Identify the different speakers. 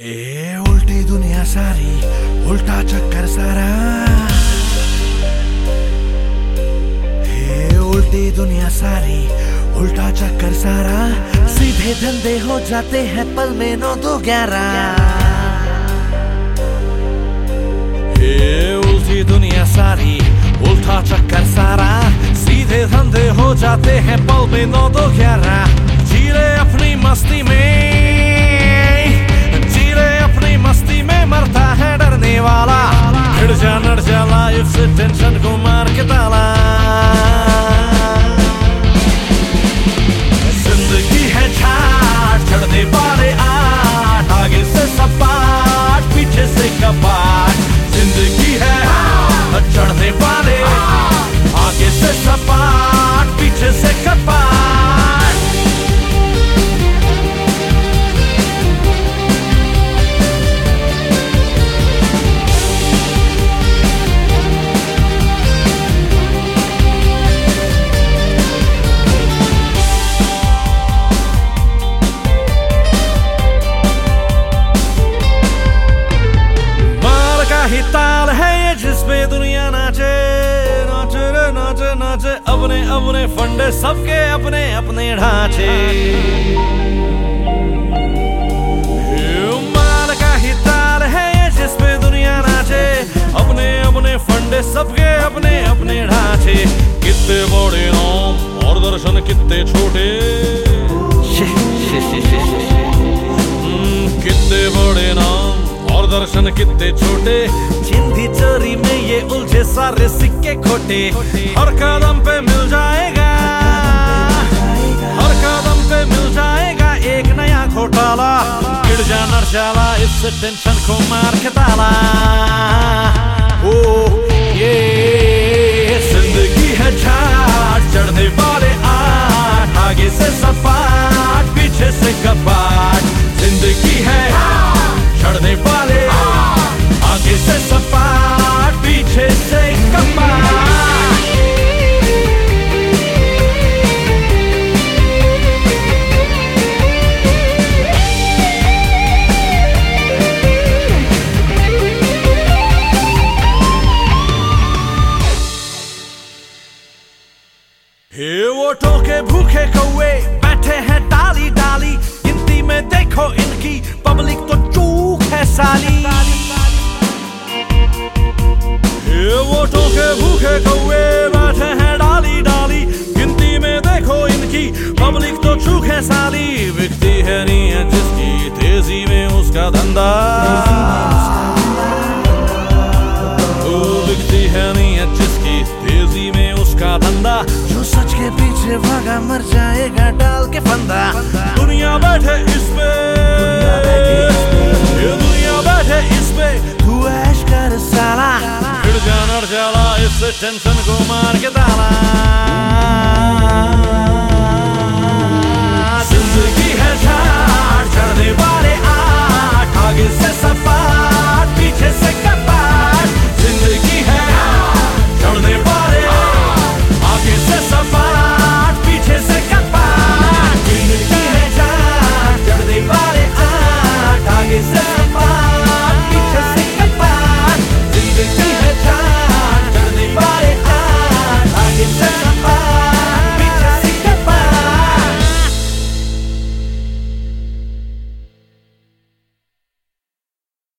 Speaker 1: उल्टी दुनिया सारी, उल्टा चक्कर सारा। उल्टी दुनिया सारी, उल्टा चक्कर सारा। सीधे धंधे हो जाते हैं पल में 9-2-11। उल्टी दुनिया सारी, उल्टा चक्कर सारा। सीधे धंधे हो जाते हैं पल में 9-2-11। जी रहे अपनी मस्ती में, मस्ती में मरता है डरने वाला। नड़ जा लाइफ से टेंशन को मार के ताला। जिंदगी है छाट, चढ़ने वाले आठ, आगे से सपाट, पीछे से कपाट। जिंदगी है चढ़ने वाले, आगे से सपाट, पीछे से कपाट। ही ताल है ये जिसमें दुनिया नाचे, नाचे रे नाचे नाचे। अपने अपने फंडे, सबके अपने अपने ढांचे। माल का ही ताल है ये जिसमें दुनिया नाचे। अपने अपने फंडे, सबके अपने अपने ढांचे। कितने बड़े नाम और दर्शन कितने छोटे। कितने बड़े नाम और दर्शन कितने छोटे। चिंधी चोरी में ये उलझे सारे सिक्के खोटे। हर कदम पे मिल जाएगा, हर कदम पे मिल जाएगा एक नया घोटाला। गिर जा नर जाला, इससे टेंशन को मार के ताला। ओ ये जिंदगी है छाट, चढ़ने वाले आठ, आगे से सपाट, पीछे से कपाट। जिंदगी है चढ़ने वाले, आगे से सपाट, पीछे से कपाट। वोटों के भूखे कौवे बैठे हैं डाली डाली। गिनती में देखो इनकी पब्लिक तो चूक है साली। वोटों के भूखे कौवे बैठे हैं डाली डाली। गिनती में देखो इनकी पब्लिक तो चूक है साली। बिकती है नीयत जिसकी, तेजी में उसका धंधा। बिकती है नीयत जिसकी, तेजी में उसका धंधा। जो सच के पीछे भागा मर जाएगा डाल के फंदा। दुनिया बैठे इस पे, ये दुनिया बैठे इस पे, तू ऐश कर साला। गिर जा नड़ जाला, इससे टेंशन को मार के ताला।